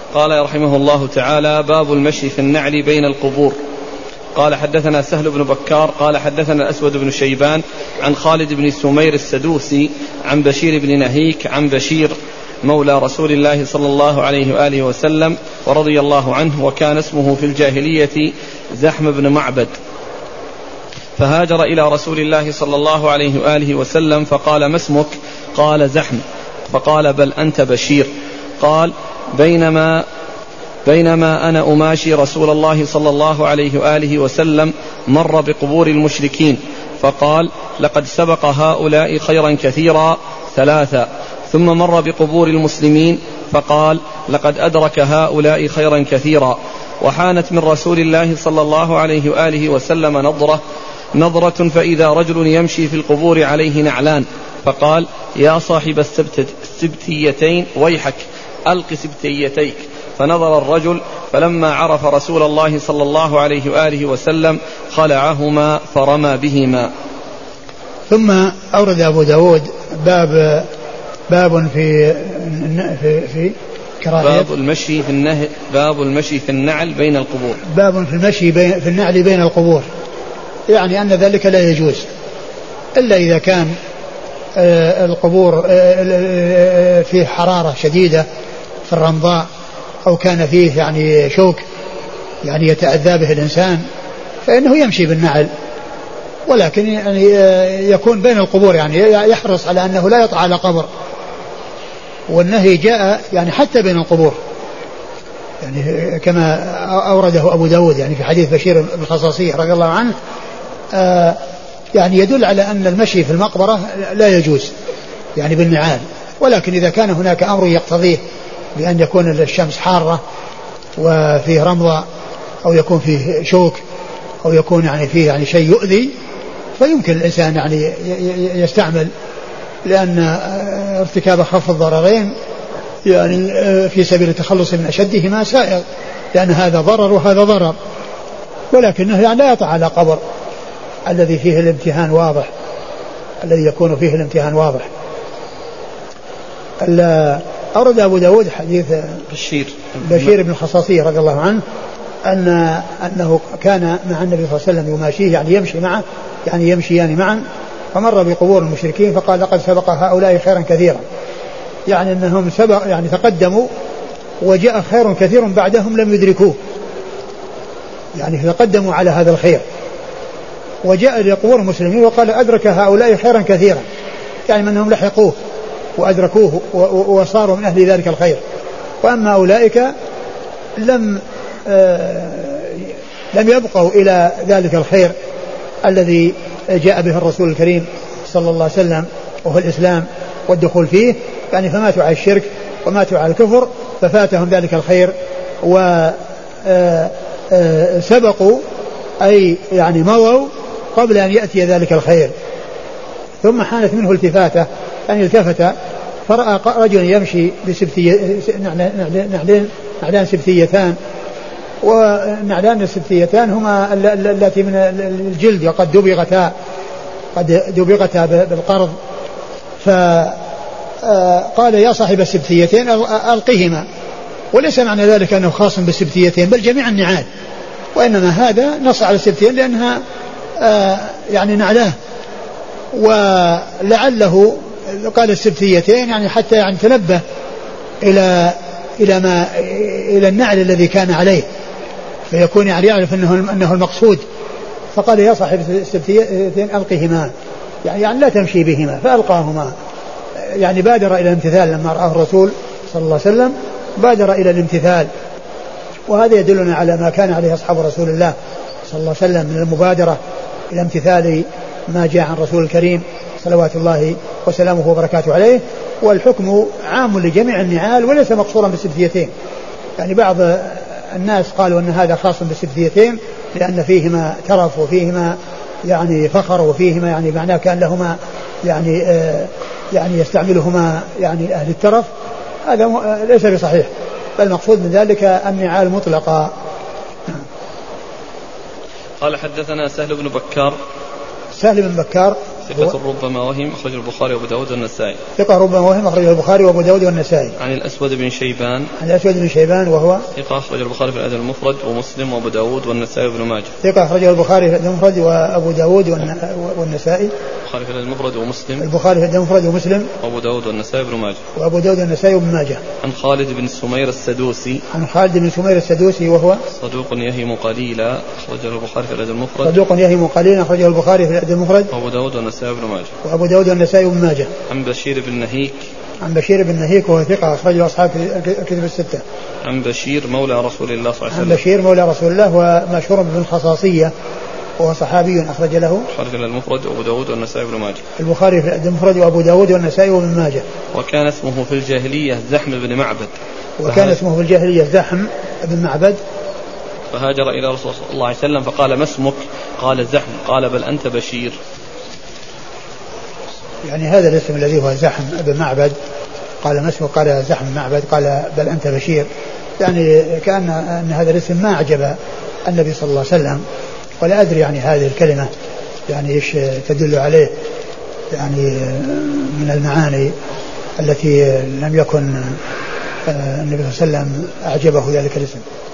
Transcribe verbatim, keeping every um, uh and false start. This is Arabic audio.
قال رحمه الله تعالى: باب المشي في النعل بين القبور. قال حدثنا سهل بن بكار قال حدثنا الأسود بن شيبان عن خالد بن سمير السدوسي عن بشير بن نهيك عن بشير مولى رسول الله صلى الله عليه وآله وسلم ورضي الله عنه، وكان اسمه في الجاهلية زحم بن معبد، فهاجر إلى رسول الله صلى الله عليه وآله وسلم فقال: ما اسمك؟ قال: زحم. فقال: بل أنت بشير. قال: بينما بينما أنا أماشي رسول الله صلى الله عليه وآله وسلم مر بقبور المشركين فقال: لقد سبق هؤلاء خيرا كثيرا ثلاثا. ثم مر بقبور المسلمين فقال: لقد أدرك هؤلاء خيرا كثيرا. وحانت من رسول الله صلى الله عليه وآله وسلم نظرة نظرة فإذا رجل يمشي في القبور عليه نعلان، فقال: يا صاحب السبتيتين ويحك، ألق سبتيتيك. فنظر الرجل فلما عرف رسول الله صلى الله عليه وآله وسلم خلعهما فرمى بهما. ثم أورد أبو داود باب باب في في, في باب المشي في النهي باب المشي في النعل بين القبور. باب في المشي بين في النعل بين القبور، يعني أن ذلك لا يجوز إلا إذا كان القبور فيه حرارة شديدة في الرمضاء، أو كان فيه يعني شوك يعني يتأذى به الإنسان، فإنه يمشي بالنعل، ولكن يعني يكون بين القبور، يعني يحرص على أنه لا يطع على قبر. والنهي جاء يعني حتى بين القبور، يعني كما أورده أبو داود يعني في حديث بشير الخصاصي رضي الله عنه، آه يعني يدل على أن المشي في المقبرة لا يجوز يعني بالنعال. ولكن إذا كان هناك أمر يقتضيه بأن يكون الشمس حارة وفيه رمضة، أو يكون فيه شوك، أو يكون يعني فيه يعني شيء يؤذي، فيمكن الإنسان يعني يستعمل، لأن ارتكاب خف الضررين يعني في سبيل التخلص من أشدهما سائغ، لأن هذا ضرر وهذا ضرر، ولكنه يعني لا يطع على قبر الذي فيه الامتهان واضح، الذي يكون فيه الامتهان واضح. أورد أبو داود حديث بشير بشير بن الخصاصي رضي الله عنه أن أنه كان مع النبي صلى الله عليه وسلم يماشيه، يعني يمشي معه، يعني يمشيان معا، فمر بقبور المشركين فقال: لقد سبق هؤلاء خيرا كثيرا، يعني أنهم سبق يعني تقدموا وجاء خير كثير بعدهم لم يدركوه، يعني تقدموا على هذا الخير، وجاء لقبور المسلمين وقال: أدرك هؤلاء خيرا كثيرا، يعني أنهم لحقوه وأدركوه وصاروا من أهل ذلك الخير. وأما أولئك لم آه لم يبقوا إلى ذلك الخير الذي جاء به الرسول الكريم صلى الله عليه وسلم، وهو الإسلام والدخول فيه، يعني فماتوا على الشرك وماتوا على الكفر، ففاتهم ذلك الخير وسبقوا أي يعني مضوا قبل أن يأتي ذلك الخير. ثم حانت منه التفاتة، يعني التفت فرأى رجل يمشي بسبتية نعلان نعلان سبتيتان، ونعلان السبتيتان هما التي من الجلد وقد دبغتا قد دبغتا بالقرض. فقال: يا صاحب السبتيتين ألقهما. وليس معنى ذلك أنه خاص بالسبتيتين، بل جميع النعال، وإنما هذا نص على السبتيتين لأنها يعني نعلاه، ولعله قال السبتيتين يعني حتى يعني تنبه إلى إلى ما إلى النعل الذي كان عليه، فيكون يعني يعرف أنه أنه المقصود. فقال: يا صاحب السبتيتين ألقهما، يعني, يعني لا تمشي بهما، فألقاهما، يعني بادر إلى الامتثال لما رآه الرسول صلى الله عليه وسلم، بادر إلى الامتثال. وهذا يدلنا على ما كان عليه أصحاب رسول الله صلى الله عليه وسلم من المبادرة إلى امتثال ما جاء عن رسول الكريم صلوات الله وسلامه وبركاته عليه. والحكم عام لجميع النعال وليس مقصورا بالسبتيتين، يعني بعض الناس قالوا أن هذا خاص بالسبتيتين لأن فيهما ترف وفيهما يعني فخر وفيهما يعني معناه كان لهما يعني آه يعني يستعملهما يعني أهل الترف. هذا ليس بصحيح، بل المقصود من ذلك النعال مطلقة. قال: حدثنا سهل بن بكار سهل بن بكار ثقة ربما وهم أخرجه البخاري وأبو داود والنسائي. ثقة ربما وهم أخرجه البخاري وأبو داود والنسائي. عن الأسود بن شيبان. عن الأسود بن شيبان وهو ثقة أخرجه البخاري في الأدب المفرد ومسلم وأبو داود والنسائي وابن ماجه. ثقة أخرجه البخاري في الأدب المفرد وأبو داود والنسائي. البخاري في الأدب المفرد ومسلم. البخاري في الأدب المفرد ومسلم. وأبو داود والنسائي وابن ماجه. وأبو داود والنسائي وابن ماجه. عن خالد بن سمير السدوسي. عن خالد بن سمير السدوسي وهو صدوق يهم قليلا أخرجه البخاري في الأدب المفرد. صدوق يهم قليلا أخرجه البخاري في الأدب المفرد. وأبو داود والنسائي وابن ماجه. وأبو داود والنسائي وابن ماجه. عن بشير بن نهيك. عن بشير بن نهيك وهو ثقة أخرجه أصحاب الكتب الستة. عن بشير مولى رسول الله صلى الله عليه وسلم. عن بشير مولى رسول الله ومشهور بالخصاصية وهو صحابي أخرج له البخاري في المفرد وأبو داود والنسائي وابن ماجه. البخاري في المفرد وأبو داود والنسائي وابن ماجه. وكان اسمه في الجاهلية زحم بن معبد. وكان اسمه في الجاهلية زحم بن معبد. فهاجر إلى رسول الله صلى الله عليه وسلم فقال ما اسمك؟ قال زحم. قال بل أنت بشير. يعني هذا الاسم الذي هو زحم بن معبد قال ما اسمه؟ قال زحم بن معبد. قال بل أنت بشير. يعني كأن أن هذا الاسم ما أعجب النبي صلى الله عليه وسلم. ولا أدري يعني هذه الكلمة يعني إيش تدل عليه يعني من المعاني التي لم يكن النبي صلى الله عليه وسلم أعجبه ذلك الاسم.